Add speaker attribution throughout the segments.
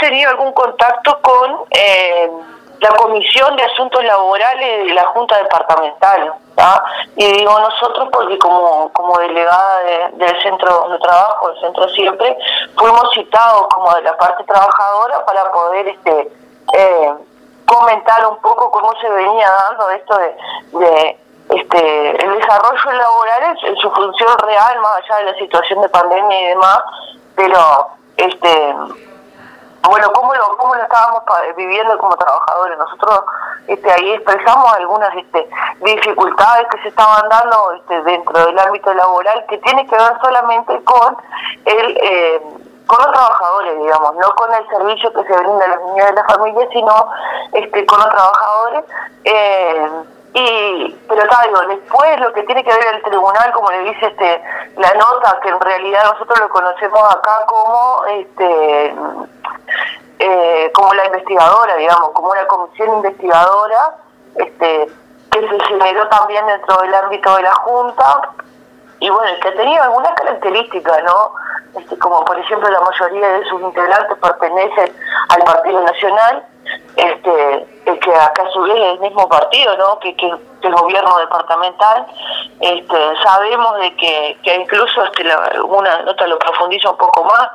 Speaker 1: tenido algún contacto con la Comisión de Asuntos Laborales de la Junta Departamental, ¿tá? Y digo nosotros porque como delegada del centro donde trabajo, el centro siempre, fuimos citados como de la parte trabajadora para poder comentar un poco cómo se venía dando esto de el desarrollo laboral en su función real, más allá de la situación de pandemia y demás, pero bueno, cómo lo estábamos viviendo como trabajadores. Nosotros ahí expresamos algunas dificultades que se estaban dando dentro del ámbito laboral, que tiene que ver solamente con con los trabajadores, digamos, no con el servicio que se brinda a los niños de la familia, sino con los trabajadores. Pero digo, después lo que tiene que ver el tribunal, como le dice la nota, que en realidad nosotros lo conocemos acá como la investigadora, digamos, como una comisión investigadora que se generó también dentro del ámbito de la Junta, y bueno, que tenía algunas características, ¿no? Como por ejemplo la mayoría de sus integrantes pertenecen al Partido Nacional, que acá a su vez es el mismo partido, ¿no? que el gobierno departamental. Sabemos de que incluso una nota lo profundiza un poco más,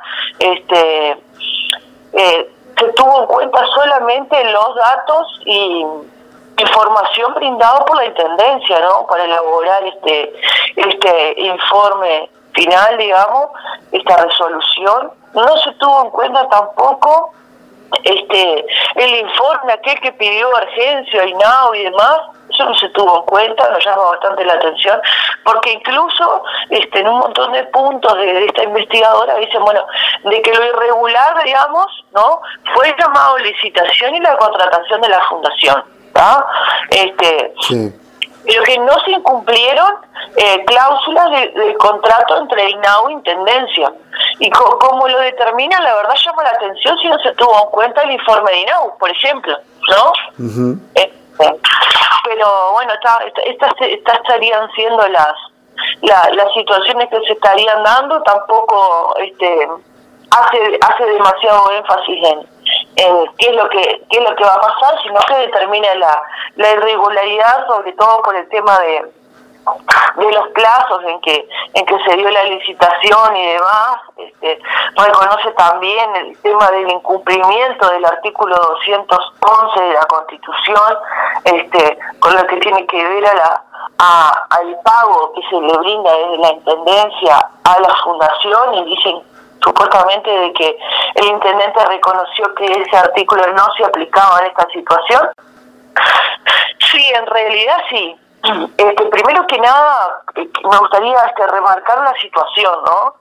Speaker 1: se tuvo en cuenta solamente los datos y información brindada por la Intendencia, ¿no? Para elaborar este informe final, digamos, esta resolución. No se tuvo en cuenta tampoco el informe aquel que pidió Argencia, INAO y demás. Eso no se tuvo en cuenta, nos llama bastante la atención, porque incluso en un montón de puntos de esta investigadora dicen, bueno, de que lo irregular, digamos, ¿no? Fue el llamado licitación y la contratación de la fundación, ¿tá?
Speaker 2: Sí.
Speaker 1: Lo que no se incumplieron cláusulas del contrato entre INAO e Intendencia. Y como lo determina, la verdad llama la atención si no se tuvo en cuenta el informe de INAO, por ejemplo, ¿no?
Speaker 2: Uh-huh.
Speaker 1: Pero bueno, estas estarían siendo las situaciones que se estarían dando. Tampoco hace demasiado énfasis en qué es lo que va a pasar, sino que determina la irregularidad, sobre todo por el tema de los plazos en que se dio la licitación y demás. Reconoce también el tema del incumplimiento del artículo 211 de la Constitución, con lo que tiene que ver al pago que se le brinda desde la Intendencia a la Fundación, y dicen supuestamente de que el intendente reconoció que ese artículo no se aplicaba en esta situación. Sí, en realidad sí. Primero que nada, me gustaría remarcar una situación, ¿no?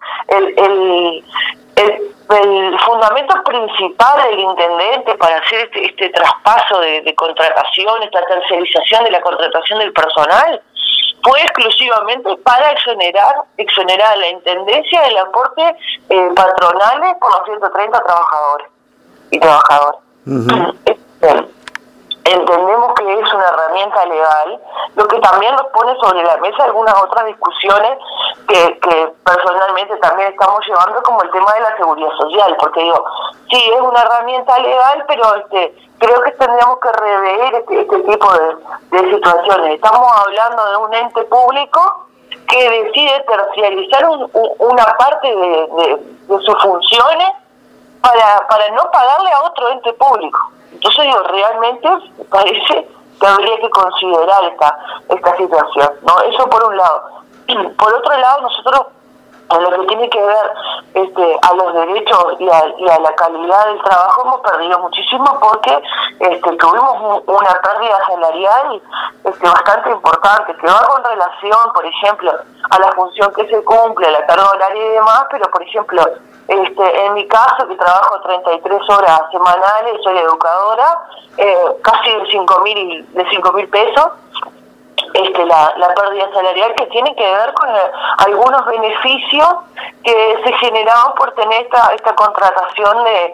Speaker 1: El fundamento principal del intendente para hacer este traspaso de contratación, esta tercerización de la contratación del personal, fue exclusivamente para exonerar a la Intendencia del aporte patronales por los 130 trabajadores y trabajadoras. Uh-huh. Entendemos que es una herramienta legal, lo que también nos pone sobre la mesa algunas otras discusiones que personalmente también estamos llevando, como el tema de la seguridad social, porque digo, sí, es una herramienta legal, pero creo que tendríamos que rever este tipo de situaciones. Estamos hablando de un ente público que decide terciarizar una parte de sus funciones para no pagarle a otro ente público. Entonces digo, realmente me parece que habría que considerar esta situación, ¿no? Eso por un lado. Por otro lado, nosotros, en lo que tiene que ver a los derechos y a la calidad del trabajo, hemos perdido muchísimo, porque tuvimos una pérdida salarial bastante importante, que va con relación, por ejemplo, a la función que se cumple, a la carga horaria y demás. Pero por ejemplo, en mi caso, que trabajo 33 horas semanales, soy educadora, casi de 5.000 pesos, la pérdida salarial, que tiene que ver con algunos beneficios que se generaban por tener esta contratación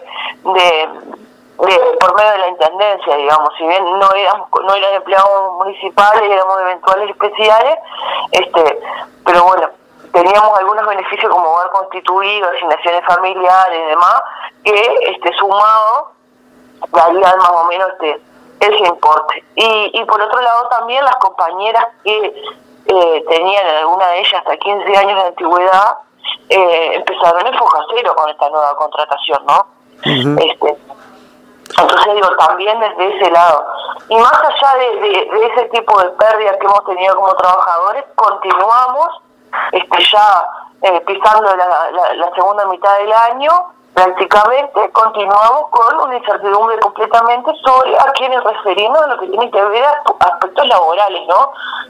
Speaker 1: por medio de la Intendencia, digamos. Si bien no eran empleados municipales, éramos eventuales especiales, pero bueno, teníamos algunos beneficios como hogar constituido, asignaciones familiares y demás, que sumado darían más o menos ese importe. Y por otro lado también las compañeras que tenían, alguna de ellas hasta 15 años de antigüedad, empezaron en foja cero con esta nueva contratación, ¿no? Uh-huh. Entonces digo, también desde ese lado. Y más allá de ese tipo de pérdidas que hemos tenido como trabajadores, continuamos ya pisando la segunda mitad del año, prácticamente continuamos con una incertidumbre completamente sobre a quiénes referirnos a lo que tiene que ver a aspectos laborales, ¿no?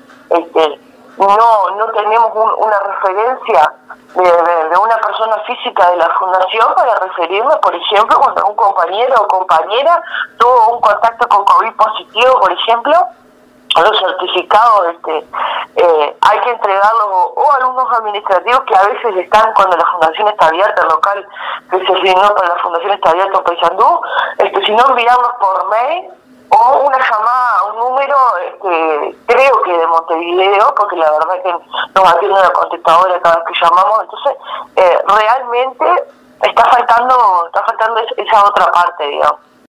Speaker 1: No tenemos una referencia de una persona física de la fundación para referirnos, por ejemplo, cuando un compañero o compañera tuvo un contacto con COVID positivo, por ejemplo, los certificados hay que entregarlos o a algunos administrativos que a veces están cuando la fundación está abierta, el local que se asignó para la fundación está abierta en Paysandú, sino enviarlos por mail o una llamada a un número, creo que de Montevideo, porque la verdad que nos atiende una contestadora cada vez que llamamos, entonces realmente está faltando esa otra parte, digamos.